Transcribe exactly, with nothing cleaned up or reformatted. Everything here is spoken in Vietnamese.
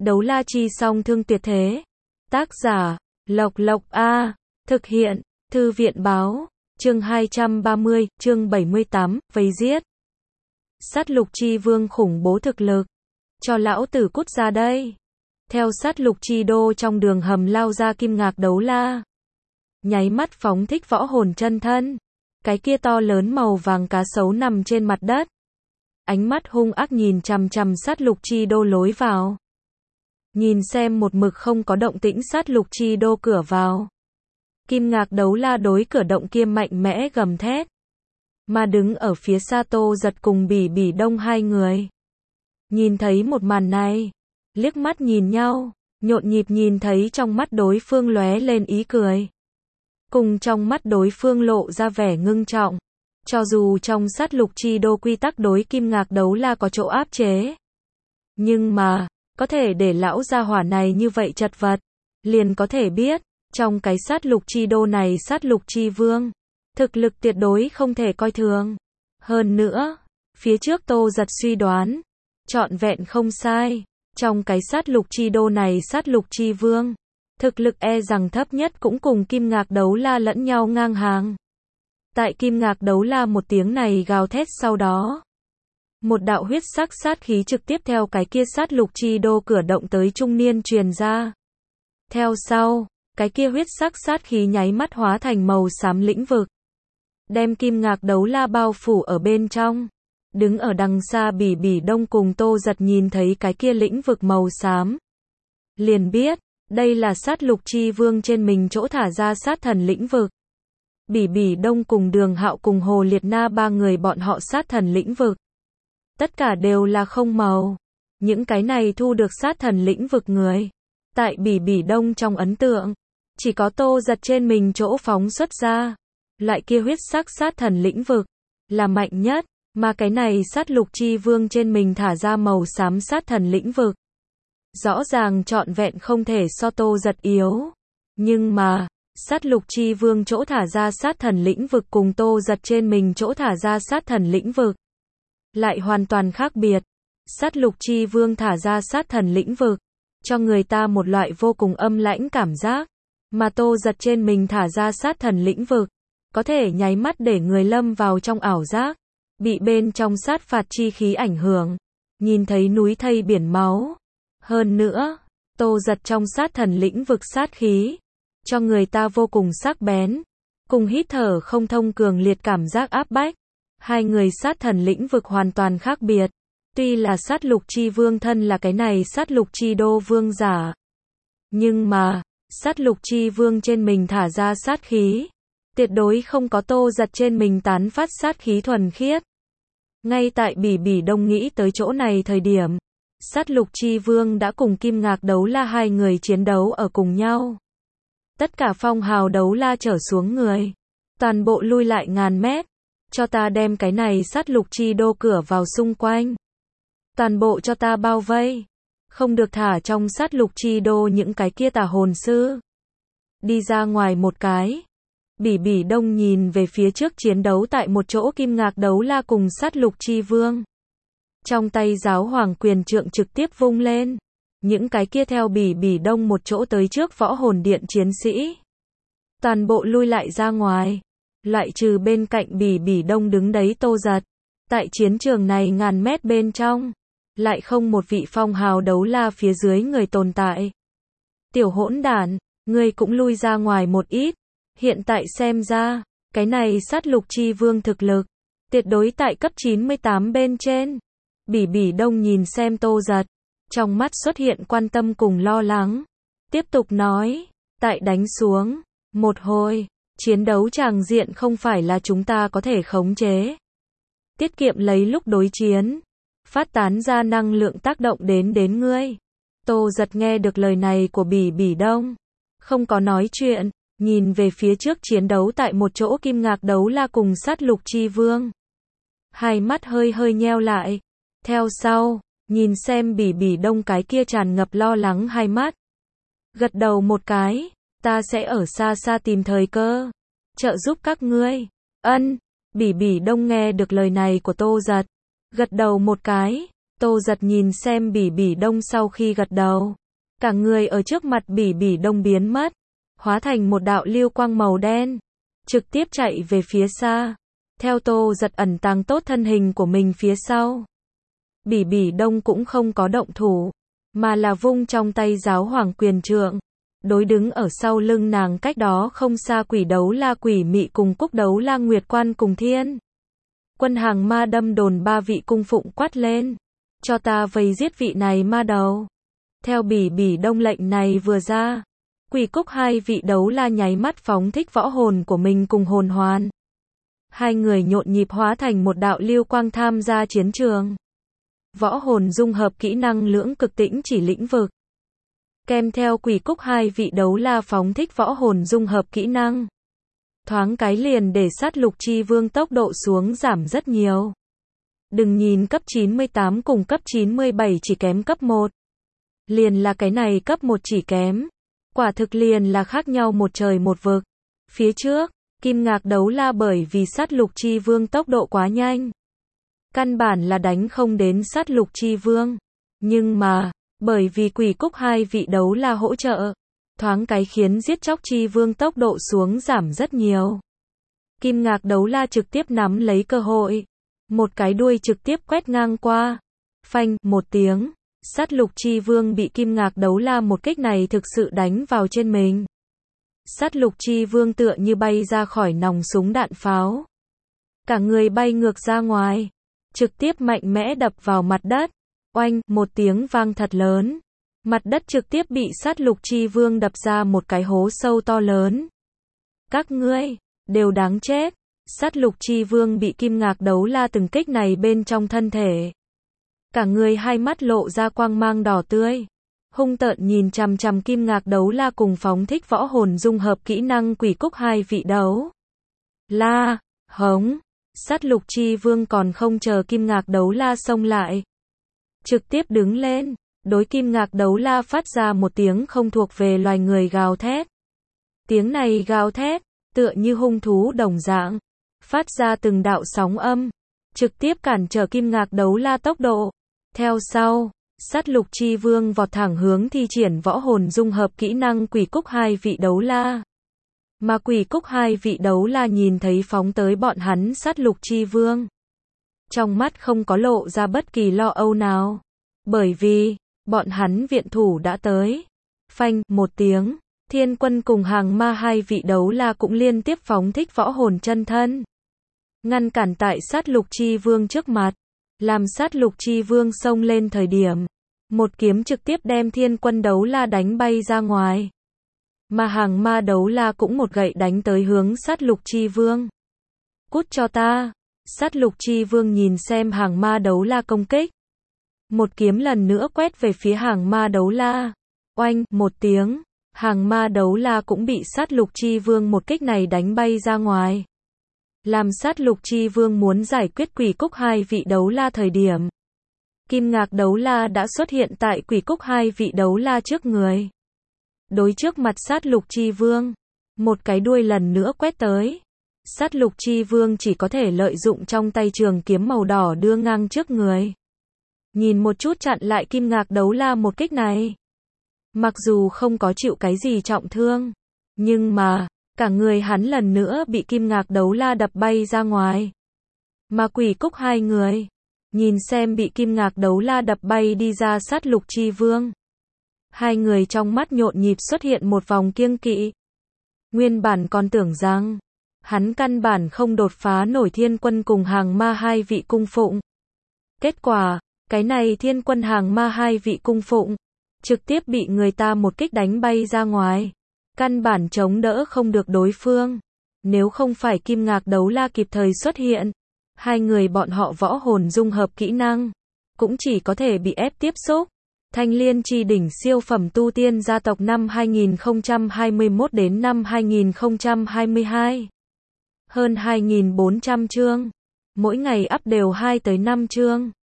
Đấu la chi song thương tuyệt thế. Tác giả, Lộc Lộc A. Thực hiện, Thư viện báo. Chương hai trăm ba mươi, chương bảy mươi tám, vây giết. Sát lục chi vương khủng bố thực lực. Cho lão tử cút ra đây. Theo sát lục chi đô trong đường hầm lao ra kim ngạc đấu la. Nháy mắt phóng thích võ hồn chân thân. Cái kia to lớn màu vàng cá sấu nằm trên mặt đất. Ánh mắt hung ác nhìn chằm chằm sát lục chi đô lối vào. Nhìn xem một mực không có động tĩnh sát lục chi đô cửa vào. Kim ngạc đấu la đối cửa động kia mạnh mẽ gầm thét. Mà đứng ở phía xa Tô Giật cùng Bỉ Bỉ Đông hai người. Nhìn thấy một màn này. Liếc mắt nhìn nhau. Nhộn nhịp nhìn thấy trong mắt đối phương lóe lên ý cười. Cùng trong mắt đối phương lộ ra vẻ ngưng trọng. Cho dù trong sát lục chi đô quy tắc đối kim ngạc đấu la có chỗ áp chế. Nhưng mà, có thể để lão gia hỏa này như vậy chật vật. Liền có thể biết, trong cái sát lục chi đô này sát lục chi vương. Thực lực tuyệt đối không thể coi thường. Hơn nữa, phía trước Tô Giật suy đoán. Trọn vẹn không sai. Trong cái sát lục chi đô này sát lục chi vương. Thực lực e rằng thấp nhất cũng cùng kim ngạc đấu la lẫn nhau ngang hàng. Tại kim ngạc đấu la một tiếng này gào thét sau đó. Một đạo huyết sắc sát khí trực tiếp theo cái kia sát lục chi đô cửa động tới trung niên truyền ra. Theo sau, cái kia huyết sắc sát khí nháy mắt hóa thành màu xám lĩnh vực. Đem kim ngạc đấu la bao phủ ở bên trong. Đứng ở đằng xa Bỉ Bỉ Đông cùng Tô Giật nhìn thấy cái kia lĩnh vực màu xám. Liền biết, đây là sát lục chi vương trên mình chỗ thả ra sát thần lĩnh vực. Bỉ Bỉ Đông cùng Đường Hạo cùng Hồ Liệt Na ba người bọn họ sát thần lĩnh vực. Tất cả đều là không màu. Những cái này thu được sát thần lĩnh vực người. Tại Bỉ Bỉ Đông trong ấn tượng. Chỉ có Tô Giật trên mình chỗ phóng xuất ra. Loại kia huyết sắc sát thần lĩnh vực. Là mạnh nhất. Mà cái này sát lục chi vương trên mình thả ra màu xám sát thần lĩnh vực. Rõ ràng trọn vẹn không thể so Tô Giật yếu. Nhưng mà, sát lục chi vương chỗ thả ra sát thần lĩnh vực cùng Tô Giật trên mình chỗ thả ra sát thần lĩnh vực. Lại hoàn toàn khác biệt. Sát lục chi vương thả ra sát thần lĩnh vực. Cho người ta một loại vô cùng âm lãnh cảm giác. Mà Tô Giật trên mình thả ra sát thần lĩnh vực. Có thể nháy mắt để người lâm vào trong ảo giác. Bị bên trong sát phạt chi khí ảnh hưởng. Nhìn thấy núi thây biển máu. Hơn nữa, Tô Giật trong sát thần lĩnh vực sát khí. Cho người ta vô cùng sắc bén. Cùng hít thở không thông cường liệt cảm giác áp bách. Hai người sát thần lĩnh vực hoàn toàn khác biệt. Tuy là sát lục chi vương thân là cái này sát lục chi đô vương giả. Nhưng mà, sát lục chi vương trên mình thả ra sát khí. Tuyệt đối không có Tô Giật trên mình tán phát sát khí thuần khiết. Ngay tại Bỉ Bỉ Đông nghĩ tới chỗ này thời điểm. Sát lục chi vương đã cùng kim ngạc đấu la hai người chiến đấu ở cùng nhau. Tất cả phong hào đấu la trở xuống người. Toàn bộ lui lại ngàn mét. Cho ta đem cái này sát lục chi đô cửa vào xung quanh. Toàn bộ cho ta bao vây. Không được thả trong sát lục chi đô những cái kia tà hồn sư. Đi ra ngoài một cái. Bỉ Bỉ Đông nhìn về phía trước chiến đấu tại một chỗ kim ngạc đấu la cùng sát lục chi vương. Trong tay giáo hoàng quyền trượng trực tiếp vung lên. Những cái kia theo Bỉ Bỉ Đông một chỗ tới trước võ hồn điện chiến sĩ. Toàn bộ lui lại ra ngoài. Loại trừ bên cạnh Bỉ Bỉ Đông đứng đấy Tô Giật. Tại chiến trường này ngàn mét bên trong. Lại không một vị phong hào đấu la phía dưới người tồn tại. Tiểu hỗn đản, ngươi cũng lui ra ngoài một ít. Hiện tại xem ra, cái này sát lục chi vương thực lực. Tuyệt đối tại cấp chín mươi tám bên trên. Bỉ Bỉ Đông nhìn xem Tô Giật. Trong mắt xuất hiện quan tâm cùng lo lắng. Tiếp tục nói, tại đánh xuống. Một hồi, chiến đấu tràng diện không phải là chúng ta có thể khống chế. Tiết kiệm lấy lúc đối chiến. Phát tán ra năng lượng tác động đến đến ngươi. Tô Giật nghe được lời này của Bỉ Bỉ Đông. Không có nói chuyện, nhìn về phía trước chiến đấu tại một chỗ kim ngạc đấu la cùng sát lục chi vương. Hai mắt hơi hơi nheo lại. Theo sau, nhìn xem Bỉ Bỉ Đông cái kia tràn ngập lo lắng hai mắt. Gật đầu một cái, ta sẽ ở xa xa tìm thời cơ. Trợ giúp các ngươi. Ân, Bỉ Bỉ Đông nghe được lời này của Tô Giật. Gật đầu một cái, Tô Giật nhìn xem Bỉ Bỉ Đông sau khi gật đầu. Cả người ở trước mặt Bỉ Bỉ Đông biến mất, hóa thành một đạo lưu quang màu đen, trực tiếp chạy về phía xa. Theo Tô Giật ẩn tàng tốt thân hình của mình phía sau. Bỉ Bỉ Đông cũng không có động thủ, mà là vung trong tay giáo hoàng quyền trượng, đối đứng ở sau lưng nàng cách đó không xa Quỷ Đấu La Quỷ Mị cùng Cúc Đấu La Nguyệt Quan cùng Thiên Quân hàng ma đâm đồn ba vị cung phụng quát lên. Cho ta vây giết vị này ma đầu. Theo Bỉ Bỉ Đông lệnh này vừa ra, Quỷ Cúc hai vị đấu la nháy mắt phóng thích võ hồn của mình cùng hồn hoàn. Hai người nhộn nhịp hóa thành một đạo lưu quang tham gia chiến trường. Võ hồn dung hợp kỹ năng lưỡng cực tĩnh chỉ lĩnh vực. Kèm theo Quỷ Cúc hai vị đấu la phóng thích võ hồn dung hợp kỹ năng. Thoáng cái liền để Sát Lục Chi Vương tốc độ xuống giảm rất nhiều. Đừng nhìn cấp chín mươi tám cùng cấp chín mươi bảy chỉ kém cấp một. Liền là cái này cấp một chỉ kém. Quả thực liền là khác nhau một trời một vực. Phía trước, Kim Ngạc Đấu La bởi vì Sát Lục Chi Vương tốc độ quá nhanh. Căn bản là đánh không đến Sát Lục Chi Vương. Nhưng mà, bởi vì Quỷ Cúc hai vị đấu la hỗ trợ, thoáng cái khiến giết chóc Chi Vương tốc độ xuống giảm rất nhiều. Kim Ngạc Đấu La trực tiếp nắm lấy cơ hội. Một cái đuôi trực tiếp quét ngang qua. Phanh, một tiếng. Sát Lục Chi Vương bị Kim Ngạc Đấu La một kích này thực sự đánh vào trên mình. Sát Lục Chi Vương tựa như bay ra khỏi nòng súng đạn pháo. Cả người bay ngược ra ngoài. Trực tiếp mạnh mẽ đập vào mặt đất. Oanh, một tiếng vang thật lớn. Mặt đất trực tiếp bị Sát Lục Chi Vương đập ra một cái hố sâu to lớn. Các ngươi, đều đáng chết. Sát Lục Chi Vương bị Kim Ngạc Đấu La từng kích này bên trong thân thể. Cả người hai mắt lộ ra quang mang đỏ tươi. Hung tợn nhìn chằm chằm Kim Ngạc Đấu La cùng phóng thích võ hồn dung hợp kỹ năng Quỷ Cúc hai vị đấu la, hống. Sát Lục Chi Vương còn không chờ Kim Ngạc Đấu La xông lại. Trực tiếp đứng lên, đối Kim Ngạc Đấu La phát ra một tiếng không thuộc về loài người gào thét. Tiếng này gào thét, tựa như hung thú đồng dạng. Phát ra từng đạo sóng âm, trực tiếp cản trở Kim Ngạc Đấu La tốc độ. Theo sau, Sát Lục Chi Vương vọt thẳng hướng thi triển võ hồn dung hợp kỹ năng Quỷ Cúc hai vị đấu la. Mà Quỷ Cúc hai vị đấu la nhìn thấy phóng tới bọn hắn Sát Lục Chi Vương. Trong mắt không có lộ ra bất kỳ lo âu nào. Bởi vì, bọn hắn viện thủ đã tới. Phanh, một tiếng, Thiên Quân cùng Hàng Ma hai vị đấu la cũng liên tiếp phóng thích võ hồn chân thân. Ngăn cản tại Sát Lục Chi Vương trước mặt. Làm Sát Lục Chi Vương xông lên thời điểm. Một kiếm trực tiếp đem Thiên Quân đấu la đánh bay ra ngoài. Mà Hàng Ma đấu la cũng một gậy đánh tới hướng Sát Lục Chi Vương. Cút cho ta. Sát Lục Chi Vương nhìn xem Hàng Ma đấu la công kích. Một kiếm lần nữa quét về phía Hàng Ma đấu la. Oanh, một tiếng. Hàng Ma đấu la cũng bị Sát Lục Chi Vương một kích này đánh bay ra ngoài. Làm Sát Lục Chi Vương muốn giải quyết Quỷ Cúc hai vị đấu la thời điểm. Kim Ngạc Đấu La đã xuất hiện tại Quỷ Cúc hai vị đấu la trước người. Đối trước mặt Sát Lục Chi Vương. Một cái đuôi lần nữa quét tới. Sát Lục Chi Vương chỉ có thể lợi dụng trong tay trường kiếm màu đỏ đưa ngang trước người. Nhìn một chút chặn lại Kim Ngạc Đấu La một kích này. Mặc dù không có chịu cái gì trọng thương. Nhưng mà, cả người hắn lần nữa bị Kim Ngạc Đấu La đập bay ra ngoài. Mà Quỷ Cúc hai người. Nhìn xem bị Kim Ngạc Đấu La đập bay đi ra Sát Lục Chi Vương. Hai người trong mắt nhộn nhịp xuất hiện một vòng kiêng kỵ. Nguyên bản còn tưởng rằng, hắn căn bản không đột phá nổi Thiên Quân cùng Hàng Ma hai vị cung phụng. Kết quả, cái này Thiên Quân Hàng Ma hai vị cung phụng, trực tiếp bị người ta một kích đánh bay ra ngoài. Căn bản chống đỡ không được đối phương. Nếu không phải Kim Ngạc Đấu La kịp thời xuất hiện, hai người bọn họ võ hồn dung hợp kỹ năng, cũng chỉ có thể bị ép tiếp xúc. Thanh Liên Chi Đỉnh siêu phẩm tu tiên gia tộc năm hai nghìn không trăm hai mươi mốt đến năm hai nghìn không trăm hai mươi hai. Hơn hai nghìn bốn trăm chương. Mỗi ngày up đều hai tới năm chương.